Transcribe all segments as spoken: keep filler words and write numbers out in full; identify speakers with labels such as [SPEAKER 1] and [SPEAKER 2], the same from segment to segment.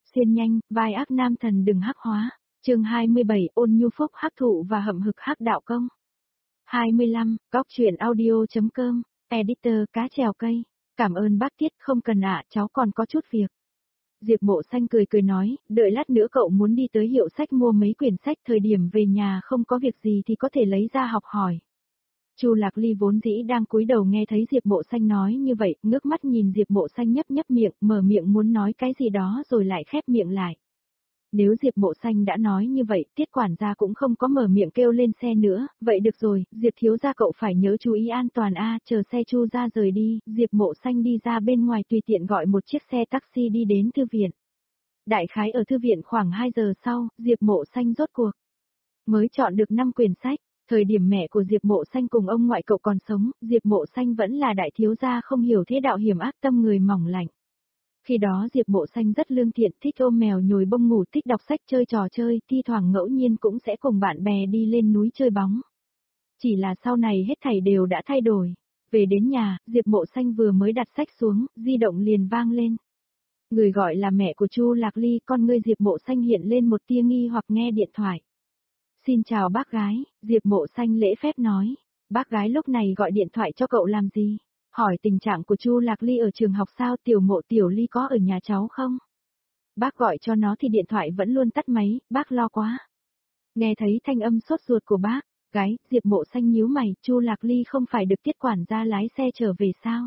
[SPEAKER 1] Xuyên nhanh, vai ác nam thần đừng hắc hóa. Chương hai mươi bảy, ôn nhu phúc hắc thụ và hậm hực hắc đạo công. hai mươi lăm, góc truyện audio.com, editor cá chèo cây. Cảm ơn bác Tiết, không cần ạ, cháu còn có chút việc. Diệp Mộ Xanh cười cười nói, đợi lát nữa cậu muốn đi tới hiệu sách mua mấy quyển sách, thời điểm về nhà không có việc gì thì có thể lấy ra học hỏi. Chu Lạc Ly vốn dĩ đang cúi đầu nghe thấy Diệp Mộ Xanh nói như vậy, ngước mắt nhìn Diệp Mộ Xanh nhấp nhấp miệng, mở miệng muốn nói cái gì đó rồi lại khép miệng lại. Nếu Diệp Mộ Xanh đã nói như vậy, Tiết quản gia cũng không có mở miệng kêu lên xe nữa, vậy được rồi, Diệp thiếu gia cậu phải nhớ chú ý an toàn a, chờ xe Chu ra rời đi, Diệp Mộ Xanh đi ra bên ngoài tùy tiện gọi một chiếc xe taxi đi đến thư viện. Đại khái ở thư viện khoảng hai giờ sau, Diệp Mộ Xanh rốt cuộc mới chọn được năm quyển sách. Thời điểm mẹ của Diệp Mộ Xanh cùng ông ngoại cậu còn sống, Diệp Mộ Xanh vẫn là đại thiếu gia không hiểu thế đạo hiểm ác tâm người mỏng lạnh. Khi đó Diệp Mộ Xanh rất lương thiện, thích ôm mèo nhồi bông ngủ, thích đọc sách chơi trò chơi, thi thoảng ngẫu nhiên cũng sẽ cùng bạn bè đi lên núi chơi bóng. Chỉ là sau này hết thảy đều đã thay đổi. Về đến nhà, Diệp Mộ Xanh vừa mới đặt sách xuống, di động liền vang lên. Người gọi là mẹ của Chu Lạc Ly, con ngươi Diệp Mộ Xanh hiện lên một tia nghi hoặc nghe điện thoại. Xin chào bác gái, Diệp Mộ Xanh lễ phép nói. Bác gái lúc này gọi điện thoại cho cậu làm gì? Hỏi tình trạng của Chu Lạc Ly ở trường học sao, Tiểu Mộ Tiểu Ly có ở nhà cháu không? Bác gọi cho nó thì điện thoại vẫn luôn tắt máy, bác lo quá. Nghe thấy thanh âm sốt ruột của bác, gái, Diệp Mộ Xanh nhíu mày, Chu Lạc Ly không phải được Tiết quản gia lái xe trở về sao?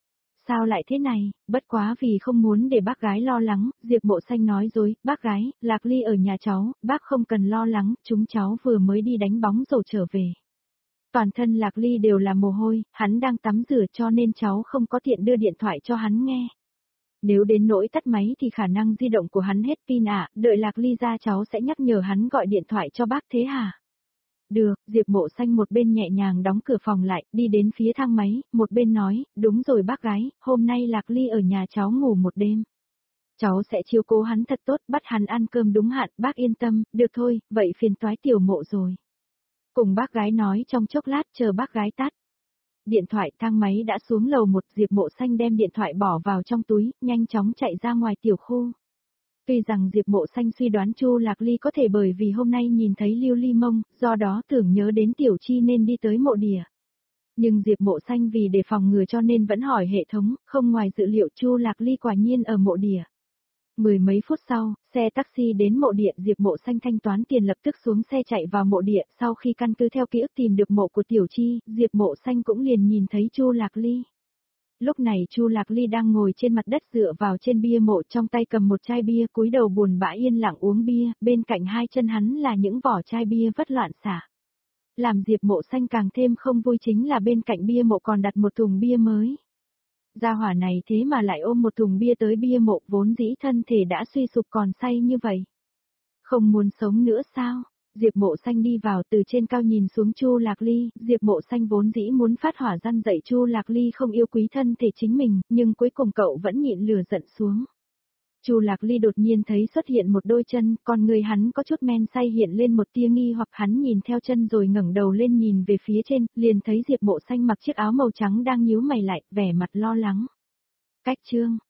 [SPEAKER 1] Sao lại thế này, bất quá vì không muốn để bác gái lo lắng, Diệp Mộ Xanh nói dối, bác gái, Lạc Ly ở nhà cháu, bác không cần lo lắng, chúng cháu vừa mới đi đánh bóng rồi trở về. Toàn thân Lạc Ly đều là mồ hôi, hắn đang tắm rửa cho nên cháu không có tiện đưa điện thoại cho hắn nghe. Nếu đến nỗi tắt máy thì khả năng di động của hắn hết pin ạ, đợi Lạc Ly ra cháu sẽ nhắc nhở hắn gọi điện thoại cho bác thế hả? Được, Diệp Mộ Xanh một bên nhẹ nhàng đóng cửa phòng lại, đi đến phía thang máy, một bên nói, đúng rồi bác gái, hôm nay Lạc Ly ở nhà cháu ngủ một đêm. Cháu sẽ chiếu cố hắn thật tốt, bắt hắn ăn cơm đúng hạn, bác yên tâm, được thôi, vậy phiền toái Tiểu Mộ rồi. Cùng bác gái nói trong chốc lát chờ bác gái tắt. Điện thoại thang máy đã xuống lầu một, Diệp Mộ Xanh đem điện thoại bỏ vào trong túi, nhanh chóng chạy ra ngoài tiểu khu. Tuy rằng Diệp Mộ Xanh suy đoán Chu Lạc Ly có thể bởi vì hôm nay nhìn thấy Lưu Ly Mông, do đó tưởng nhớ đến Tiểu Chi nên đi tới mộ địa. Nhưng Diệp Mộ Xanh vì đề phòng ngừa cho nên vẫn hỏi hệ thống, không ngoài dự liệu Chu Lạc Ly quả nhiên ở mộ địa. Mười mấy phút sau, xe taxi đến mộ địa, Diệp Mộ Xanh thanh toán tiền lập tức xuống xe chạy vào mộ địa, sau khi căn cứ theo ký ức tìm được mộ của Tiểu Chi, Diệp Mộ Xanh cũng liền nhìn thấy Chu Lạc Ly. Lúc này Chu Lạc Ly đang ngồi trên mặt đất dựa vào trên bia mộ, trong tay cầm một chai bia, cúi đầu buồn bã yên lặng uống bia, bên cạnh hai chân hắn là những vỏ chai bia vất loạn xả. Làm Diệp Mộ Xanh càng thêm không vui chính là bên cạnh bia mộ còn đặt một thùng bia mới. Gia hỏa này thế mà lại ôm một thùng bia tới bia mộ, vốn dĩ thân thể đã suy sụp còn say như vậy. Không muốn sống nữa sao? Diệp Mộ Xanh đi vào từ trên cao nhìn xuống Chu Lạc Ly, Diệp Mộ Xanh vốn dĩ muốn phát hỏa răn dạy Chu Lạc Ly không yêu quý thân thể chính mình, nhưng cuối cùng cậu vẫn nhịn lửa giận xuống. Chu Lạc Ly đột nhiên thấy xuất hiện một đôi chân, con người hắn có chút men say hiện lên một tia nghi hoặc hắn nhìn theo chân rồi ngẩng đầu lên nhìn về phía trên, liền thấy Diệp Mộ Xanh mặc chiếc áo màu trắng đang nhíu mày lại, vẻ mặt lo lắng. Cách chương,